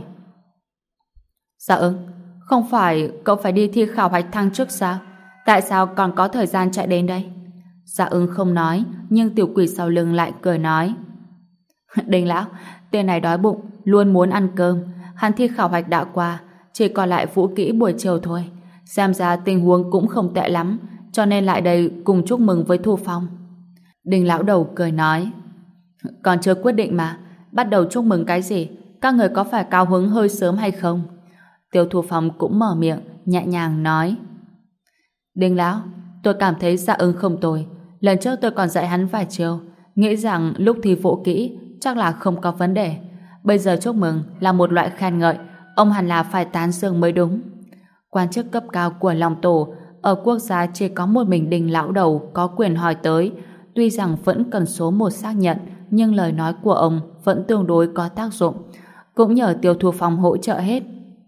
Dạ Ưng, không phải cậu phải đi thi khảo hạch thăng chức sao? Tại sao còn có thời gian chạy đến đây? Dạ Ưng không nói, nhưng Tiểu Quỷ sau lưng lại cười nói: Đinh lão, tên này đói bụng, luôn muốn ăn cơm. Hắn thi khảo hạch đã qua, chỉ còn lại vũ kỹ buổi chiều thôi. Xem ra tình huống cũng không tệ lắm, cho nên lại đây cùng chúc mừng với Thu Phong. Đinh lão đầu cười nói, còn chưa quyết định mà, bắt đầu chúc mừng cái gì? Các người có phải cao hứng hơi sớm hay không? Tiêu Thu Phong cũng mở miệng, nhẹ nhàng nói, Đinh lão, tôi cảm thấy Dạ Ưng không tồi. Lần trước tôi còn dạy hắn vài chiều, nghĩ rằng lúc thi vũ kỹ chắc là không có vấn đề. Bây giờ chúc mừng là một loại khen ngợi, ông hẳn là phải tán dương mới đúng. Quan chức cấp cao của Long Tổ ở quốc gia chỉ có một mình Đinh lão đầu có quyền hỏi tới. Tuy rằng vẫn cần số một xác nhận, nhưng lời nói của ông vẫn tương đối có tác dụng. Cũng nhờ Tiêu Thu Phong hỗ trợ hết.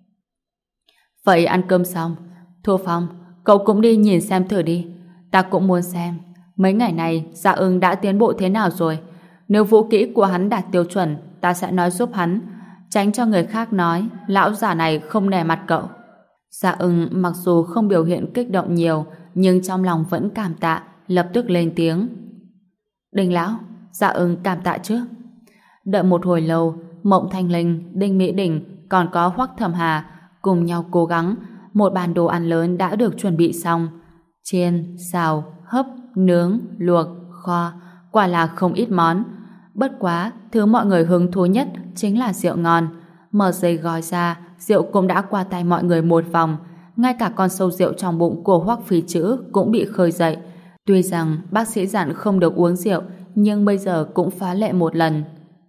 Vậy ăn cơm xong, Thu Phong, cậu cũng đi nhìn xem thử đi. Ta cũng muốn xem mấy ngày này Dạ Ưng đã tiến bộ thế nào rồi. Nếu vũ kỹ của hắn đạt tiêu chuẩn, ta sẽ nói giúp hắn, tránh cho người khác nói lão già này không nể mặt cậu. Dạ Ưng mặc dù không biểu hiện kích động nhiều, nhưng trong lòng vẫn cảm tạ, lập tức lên tiếng. Đinh lão, Dạ Ưng cảm tạ trước. Đợi một hồi lâu, Mộng Thanh Linh, Đinh Mỹ Đình còn có Hoắc Thẩm Hà cùng nhau cố gắng. Một bàn đồ ăn lớn đã được chuẩn bị xong. Chiên, xào, hấp, nướng, luộc, kho, quả là không ít món. Bất quá, thứ mọi người hứng thú nhất chính là rượu ngon. Mở dây gói ra, rượu cũng đã qua tay mọi người một vòng. Ngay cả con sâu rượu trong bụng của Hoắc Phí Chữ cũng bị khơi dậy. Tuy rằng bác sĩ dặn không được uống rượu, nhưng bây giờ cũng phá lệ một lần.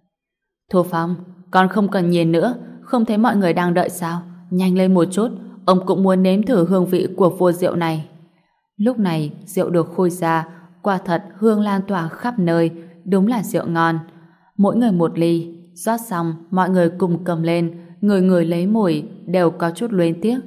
Thu Phong, con không cần nhìn nữa, không thấy mọi người đang đợi sao? Nhanh lên một chút, ông cũng muốn nếm thử hương vị của vua rượu này. Lúc này, rượu được khui ra, quả thật hương lan tỏa khắp nơi, đúng là rượu ngon. Mỗi người một ly, rót xong, mọi người cùng cầm lên, người người lấy mùi, đều có chút luyến tiếc.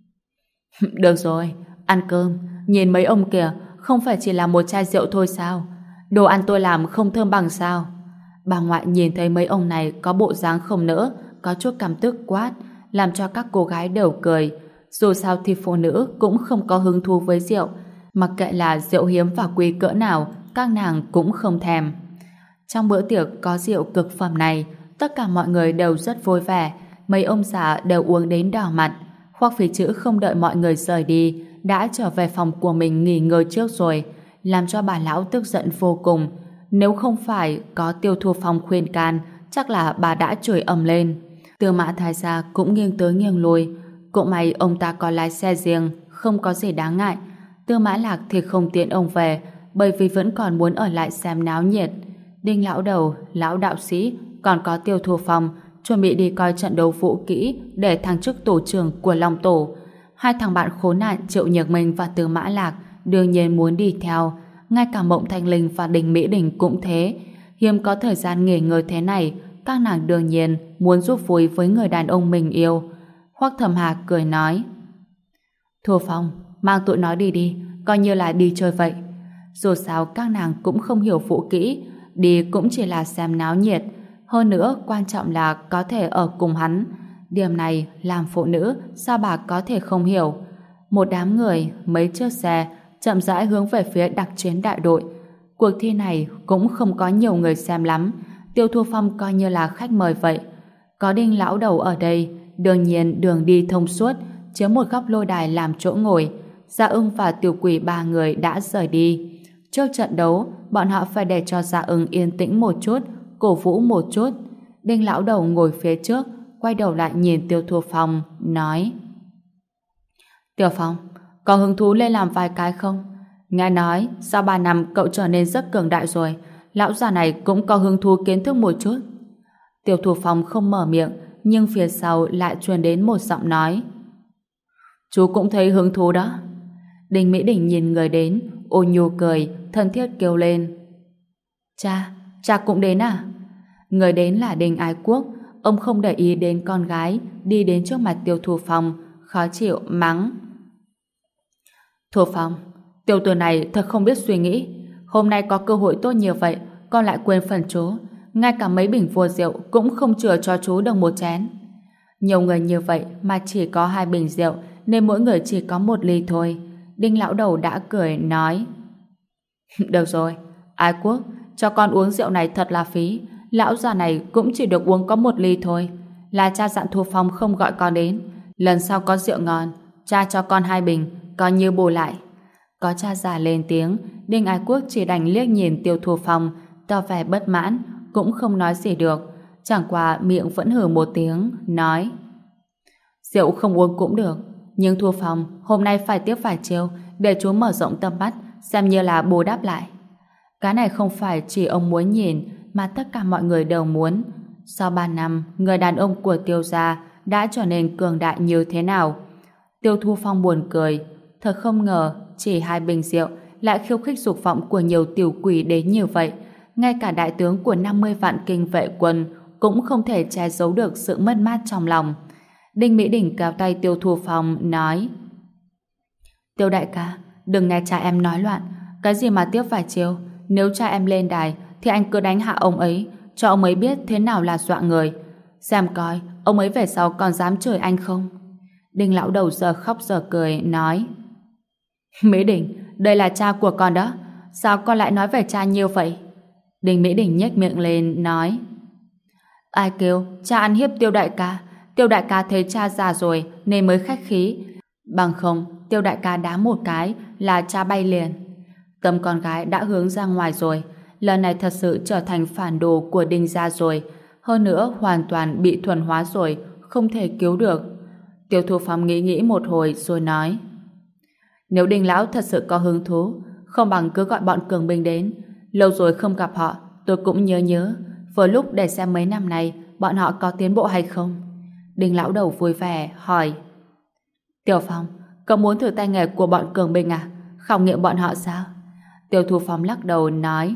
Được rồi, ăn cơm, nhìn mấy ông kìa, không phải chỉ là một chai rượu thôi sao? Đồ ăn tôi làm không thơm bằng sao? Bà ngoại nhìn thấy mấy ông này có bộ dáng không nỡ, có chút căm tức quát, làm cho các cô gái đều cười. Dù sao thì phụ nữ cũng không có hứng thú với rượu, mặc kệ là rượu hiếm và quý cỡ nào, các nàng cũng không thèm. Trong bữa tiệc có rượu cực phẩm này, tất cả mọi người đều rất vui vẻ, mấy ông già đều uống đến đỏ mặt. Hoắc Phí Chữ không đợi mọi người rời đi, đã trở về phòng của mình nghỉ ngơi trước rồi, làm cho bà lão tức giận vô cùng. Nếu không phải có Tiêu Thu Phong khuyên can, chắc là bà đã chửi ầm lên. Tư Mã Thái Gia cũng nghiêng tới nghiêng lui. Cũng may ông ta có lái xe riêng, không có gì đáng ngại. Tư Mã Lạc thì không tiện ông về, bởi vì vẫn còn muốn ở lại xem náo nhiệt. Đinh lão đầu, lão đạo sĩ, còn có Tiêu Thu Phong chuẩn bị đi coi trận đấu vũ kỹ để thăng chức tổ trưởng của Long Tổ. Hai thằng bạn khốn nạn Triệu Nhược Minh và Tư Mã Lạc đương nhiên muốn đi theo. Ngay cả Mộng Thanh Linh và Đinh Mỹ Đình cũng thế. Hiếm có thời gian nghỉ ngơi thế này, các nàng đương nhiên muốn giúp vui với người đàn ông mình yêu. Hoắc Thẩm Hà cười nói, Thu Phong, mang tụi nó đi đi, coi như là đi chơi vậy. Dù sao các nàng cũng không hiểu vũ kỹ, đi cũng chỉ là xem náo nhiệt. Hơn nữa, quan trọng là có thể ở cùng hắn. Điểm này, làm phụ nữ, sao bà có thể không hiểu? Một đám người, mấy chiếc xe, chậm rãi hướng về phía đặc chiến đại đội. Cuộc thi này cũng không có nhiều người xem lắm. Tiêu Thu Phong coi như là khách mời vậy. Có Đinh lão đầu ở đây, đương nhiên đường đi thông suốt, chiếm một góc lôi đài làm chỗ ngồi. Dạ Ưng và Tiểu Quỷ ba người đã rời đi. Trước trận đấu, bọn họ phải để cho Dạ Ưng yên tĩnh một chút, cổ vũ một chút. Đinh lão đầu ngồi phía trước, quay đầu lại nhìn Tiêu Thu Phong, nói, Tiểu Phong, có hứng thú lên làm vài cái không? Nghe nói, sau 3 năm cậu trở nên rất cường đại rồi, lão già này cũng có hứng thú kiến thức một chút. Tiêu Thu Phong không mở miệng, nhưng phía sau lại truyền đến một giọng nói, chú cũng thấy hứng thú đó. Đinh Mỹ Đình nhìn người đến, ôn nhu cười, thân thiết kêu lên, cha cũng đến à? Người đến là Đinh Ái Quốc. Ông không để ý đến con gái, đi đến trước mặt Tiêu Thu Phong, khó chịu mắng, Thu Phong, tiểu tử này thật không biết suy nghĩ. Hôm nay có cơ hội tốt như vậy, con lại quên phần chú. Ngay cả mấy bình vua rượu cũng không chừa cho chú được một chén. Nhiều người như vậy mà chỉ có 2 bình rượu, nên mỗi người chỉ có 1 ly thôi. Đinh lão đầu đã cười nói, được rồi, Ái Quốc, cho con uống rượu này thật là phí. Lão già này cũng chỉ được uống có một ly thôi. Là cha dặn Thu Phong không gọi con đến. Lần sau có rượu ngon, cha cho con 2 bình, coi như bù lại. Có cha già lên tiếng, Đinh Ái Quốc chỉ đành liếc nhìn Tiêu Thu Phong, tỏ vẻ bất mãn, cũng không nói gì được. Chẳng qua miệng vẫn hừ một tiếng, nói: rượu không uống cũng được, nhưng Thu Phong hôm nay phải tiếp phải chiêu, để chú mở rộng tầm mắt, xem như là bù đắp lại. Cái này không phải chỉ ông muốn nhìn, mà tất cả mọi người đều muốn. Sau 3 năm, người đàn ông của Tiêu gia đã trở nên cường đại như thế nào? Tiêu Thu Phong buồn cười, thật không ngờ chỉ 2 bình rượu lại khiêu khích dục vọng của nhiều tiểu quỷ đến như vậy. Ngay cả đại tướng của 50 vạn kinh vệ quân cũng không thể che giấu được sự mất mát trong lòng. Đinh Mỹ Đình kéo tay Tiêu Thu Phong nói: Tiêu đại ca, đừng nghe cha em nói loạn. Cái gì mà tiếp phải chiêu? Nếu cha em lên đài thì anh cứ đánh hạ ông ấy, cho ông ấy biết thế nào là dọa người. Xem coi ông ấy về sau còn dám chửi anh không. Đinh lão đầu giờ khóc giờ cười nói: Mỹ Đình, đây là cha của con đó, sao con lại nói về cha nhiều vậy? Đinh Mỹ Đình nhếch miệng lên nói: Ai kêu cha ăn hiếp Tiêu đại ca? Tiêu đại ca thấy cha già rồi nên mới khách khí, bằng không Tiêu đại ca đá một cái là cha bay liền. Tâm con gái đã hướng ra ngoài rồi, lần này thật sự trở thành phản đồ của Đinh gia rồi, hơn nữa hoàn toàn bị thuần hóa rồi, không thể cứu được. Tiêu Thu Phong nghĩ nghĩ một hồi rồi nói: Nếu Đinh lão thật sự có hứng thú, không bằng cứ gọi bọn cường binh đến. Lâu rồi không gặp họ, tôi cũng nhớ, vừa lúc để xem mấy năm nay bọn họ có tiến bộ hay không. Đinh lão đầu vui vẻ hỏi: Tiểu Phong, cậu muốn thử tay nghề của bọn cường binh à? Khảo nghiệm bọn họ sao? Tiêu Thu Phong lắc đầu nói: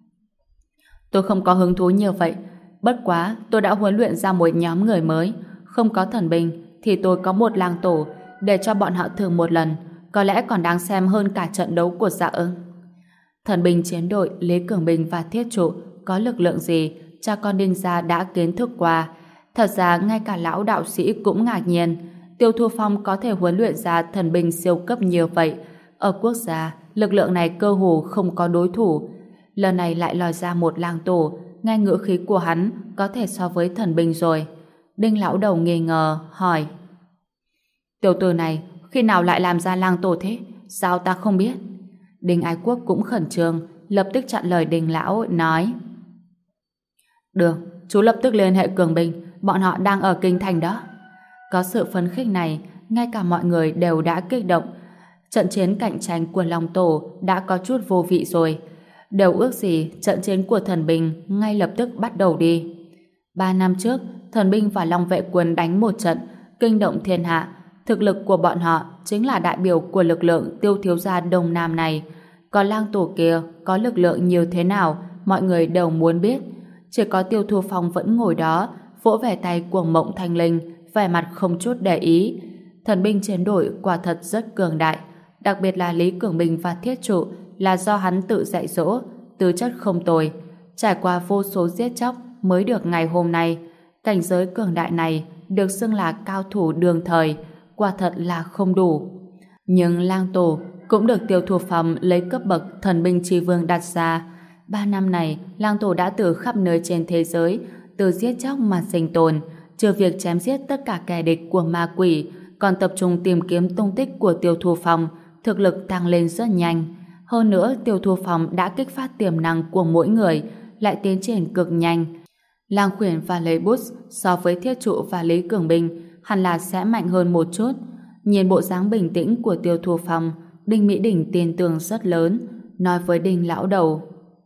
Tôi không có hứng thú như vậy, bất quá tôi đã huấn luyện ra một nhóm người mới, không có thần binh thì tôi có một lang tổ, để cho bọn họ thử một lần, có lẽ còn đáng xem hơn cả trận đấu của Dạ Ưng. Thần binh chiến đội Lý Cường Binh và Thiết Trụ có lực lượng gì, cha con Đinh gia đã kiến thức qua. Thật ra ngay cả lão đạo sĩ cũng ngạc nhiên, Tiêu Thu Phong có thể huấn luyện ra thần binh siêu cấp nhiều vậy. Ở quốc gia, lực lượng này cơ hồ không có đối thủ. Lần này lại lòi ra một lang tổ, nghe ngữ khí của hắn có thể so với thần binh rồi. Đinh lão đầu nghi ngờ hỏi: Tiểu tử này khi nào lại làm ra lang tổ thế? Sao ta không biết? Đinh Ái Quốc cũng khẩn trương, lập tức chặn lời Đinh lão nói: Được, chú lập tức liên hệ cường binh, bọn họ đang ở kinh thành đó. Có sự phấn khích này, ngay cả mọi người đều đã kích động. Trận chiến cạnh tranh của Long Tổ đã có chút vô vị rồi. Đều ước gì trận chiến của thần binh ngay lập tức bắt đầu đi. 3 năm trước, thần binh và Long vệ quân đánh một trận, kinh động thiên hạ. Thực lực của bọn họ chính là đại biểu của lực lượng Tiêu thiếu gia Đông Nam này. Còn lang tổ kia có lực lượng như thế nào, mọi người đều muốn biết. Chỉ có Tiêu Thu Phong vẫn ngồi đó, vỗ về tay của Mộng Thanh Linh, vẻ mặt không chút để ý. Thần binh chiến đội quả thật rất cường đại, đặc biệt là Lý Cường Bình và Thiết Trụ là do hắn tự dạy dỗ, tư chất không tồi, trải qua vô số giết chóc mới được ngày hôm nay. Cảnh giới cường đại này được xưng là cao thủ đương thời, quả thật là không đủ. Nhưng lang tổ cũng được Tiêu Thu Phong lấy cấp bậc thần binh tri vương đặt ra. 3 năm này, lang tổ đã từ khắp nơi trên thế giới, từ giết chóc mà sinh tồn, trừ việc chém giết tất cả kẻ địch của ma quỷ, còn tập trung tìm kiếm tung tích của Tiêu Thu Phong, thực lực tăng lên rất nhanh. Hơn nữa, Tiêu Thu Phong đã kích phát tiềm năng của mỗi người, lại tiến triển cực nhanh. Lang Khuyển và Lấy Bút so với Thiết Trụ và Lý Cường Bình hẳn là sẽ mạnh hơn một chút. Nhìn bộ dáng bình tĩnh của Tiêu Thu Phong, Đinh Mỹ Đình tin tưởng rất lớn, nói với Đinh lão đầu: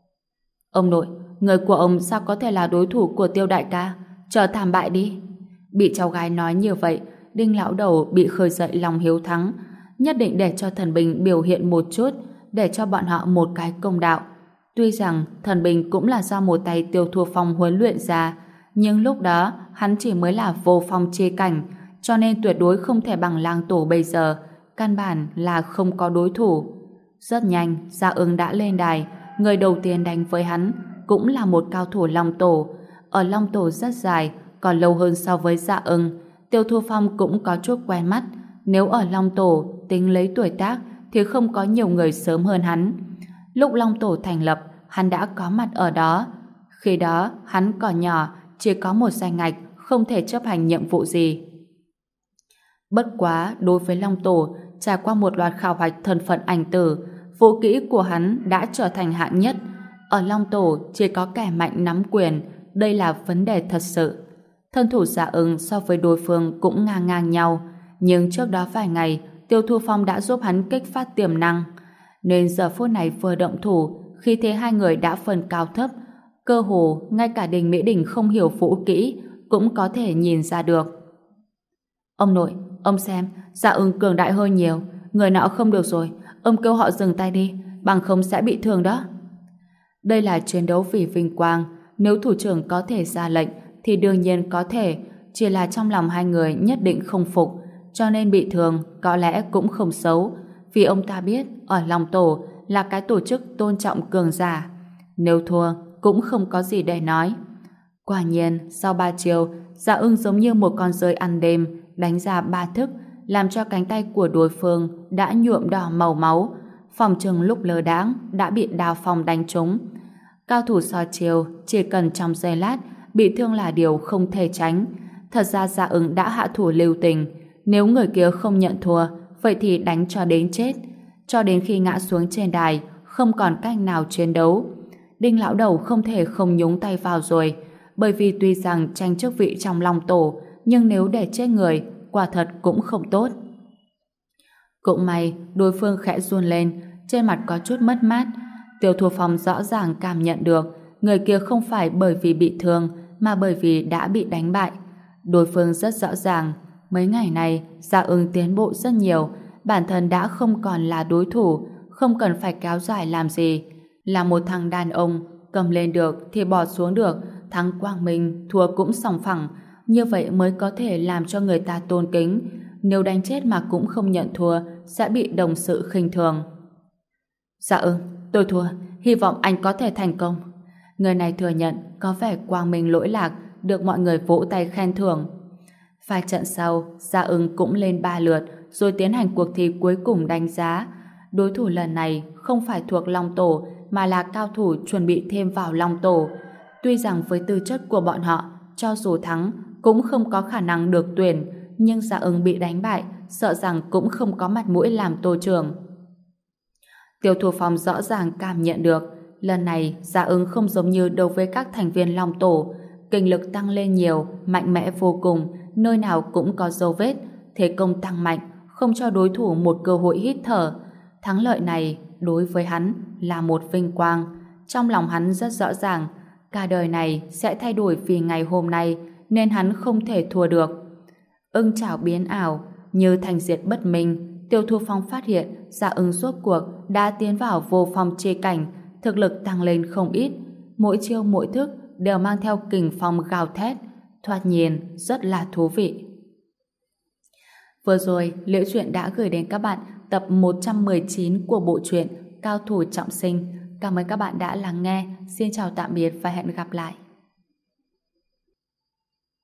Ông nội, người của ông sao có thể là đối thủ của Tiêu đại ca? Chờ thảm bại đi. Bị cháu gái nói như vậy, Đinh lão đầu bị khơi dậy lòng hiếu thắng, nhất định để cho thần binh biểu hiện một chút, để cho bọn họ một cái công đạo. Tuy rằng thần binh cũng là do một tay Tiêu Thu Phong huấn luyện ra, nhưng lúc đó hắn chỉ mới là vô phong chi cảnh, cho nên tuyệt đối không thể bằng lang tổ bây giờ, căn bản là không có đối thủ. Rất nhanh, Dạ Ưng đã lên đài, người đầu tiên đánh với hắn cũng là một cao thủ Long Tổ. Ở Long Tổ rất dài, còn lâu hơn so với Dạ Ưng. Tiêu Thu Phong cũng có chút quen mắt, nếu ở Long Tổ tính lấy tuổi tác thì không có nhiều người sớm hơn hắn. Lúc Long Tổ thành lập, hắn đã có mặt ở đó. Khi đó, hắn còn nhỏ, chỉ có một danh ngạch, không thể chấp hành nhiệm vụ gì. Bất quá, đối với Long Tổ, trải qua một loạt khảo hạch thân phận ảnh tử, vũ kỹ của hắn đã trở thành hạng nhất. Ở Long Tổ chỉ có kẻ mạnh nắm quyền, đây là vấn đề thật sự. Thân thủ Dạ Ưng so với đối phương cũng ngang ngang nhau, nhưng trước đó vài ngày, Tiêu Thu Phong đã giúp hắn kích phát tiềm năng, nên giờ phút này vừa động thủ, khi thế hai người đã phân cao thấp, cơ hồ ngay cả Đình Mỹ Đình không hiểu vũ kỹ cũng có thể nhìn ra được. Ông nội, ông xem, Dạ Ưng cường đại hơn nhiều, người nào không được rồi, ông kêu họ dừng tay đi, bằng không sẽ bị thương đó. Đây là chiến đấu vì vinh quang, nếu thủ trưởng có thể ra lệnh thì đương nhiên có thể, chỉ là trong lòng hai người nhất định không phục, cho nên bị thương có lẽ cũng không xấu, vì ông ta biết ở Long Tổ là cái tổ chức tôn trọng cường giả. Nếu thua cũng không có gì để nói. Quả nhiên, sau 3 chiều, Dạ Ưng giống như một con rơi ăn đêm, đánh ra 3 thức, làm cho cánh tay của đối phương đã nhuộm đỏ màu máu. Phòng chừng lúc lơ đãng đã bị Đào Phong đánh trúng. Cao thủ so chiều chỉ cần trong giây lát bị thương là điều không thể tránh. Thật ra Dạ Ưng đã hạ thủ lưu tình, nếu người kia không nhận thua, vậy thì đánh cho đến chết, cho đến khi ngã xuống trên đài, không còn cách nào chiến đấu. Đinh lão đầu không thể không nhúng tay vào rồi, bởi vì tuy rằng tranh chức vị trong Long Tổ, nhưng nếu để chết người, quả thật cũng không tốt. Cũng may, đối phương khẽ run lên, trên mặt có chút mất mát. Tiêu Thu Phong rõ ràng cảm nhận được, người kia không phải bởi vì bị thương, mà bởi vì đã bị đánh bại. Đối phương rất rõ ràng, mấy ngày này, Dạ Ưng tiến bộ rất nhiều, bản thân đã không còn là đối thủ, không cần phải kéo dài làm gì. Là một thằng đàn ông, cầm lên được thì bỏ xuống được, thắng quang minh, thua cũng sòng phẳng, như vậy mới có thể làm cho người ta tôn kính. Nếu đánh chết mà cũng không nhận thua, sẽ bị đồng sự khinh thường. Dạ Ưng, tôi thua, hy vọng anh có thể thành công. Người này thừa nhận có vẻ quang minh lỗi lạc, được mọi người vỗ tay khen thưởng. Vài trận sau, Dạ Ưng cũng lên 3 lượt, rồi tiến hành cuộc thi cuối cùng đánh giá. Đối thủ lần này không phải thuộc Long Tổ, mà là cao thủ chuẩn bị thêm vào Long Tổ. Tuy rằng với tư chất của bọn họ, cho dù thắng, cũng không có khả năng được tuyển, nhưng Dạ Ưng bị đánh bại, sợ rằng cũng không có mặt mũi làm tổ trưởng. Tiêu Thu Phong rõ ràng cảm nhận được, lần này Dạ Ưng không giống như đối với các thành viên Long Tổ, kinh lực tăng lên nhiều, mạnh mẽ vô cùng, nơi nào cũng có dấu vết, thế công tăng mạnh, không cho đối thủ một cơ hội hít thở. Thắng lợi này đối với hắn là một vinh quang. Trong lòng hắn rất rõ ràng, cả đời này sẽ thay đổi vì ngày hôm nay, nên hắn không thể thua được. Ưng chảo biến ảo, như thành diệt bất minh. Tiêu Thu Phong phát hiện Dạ Ưng rốt cuộc đã tiến vào vô phong chi cảnh, thực lực tăng lên không ít, mỗi chiêu mỗi thức đều mang theo kình phong gào thét, thoạt nhìn rất là thú vị. Vừa rồi, Liễu Chuyện đã gửi đến các bạn tập 119 của bộ truyện Cao thủ trọng sinh. Cảm ơn các bạn đã lắng nghe. Xin chào tạm biệt và hẹn gặp lại.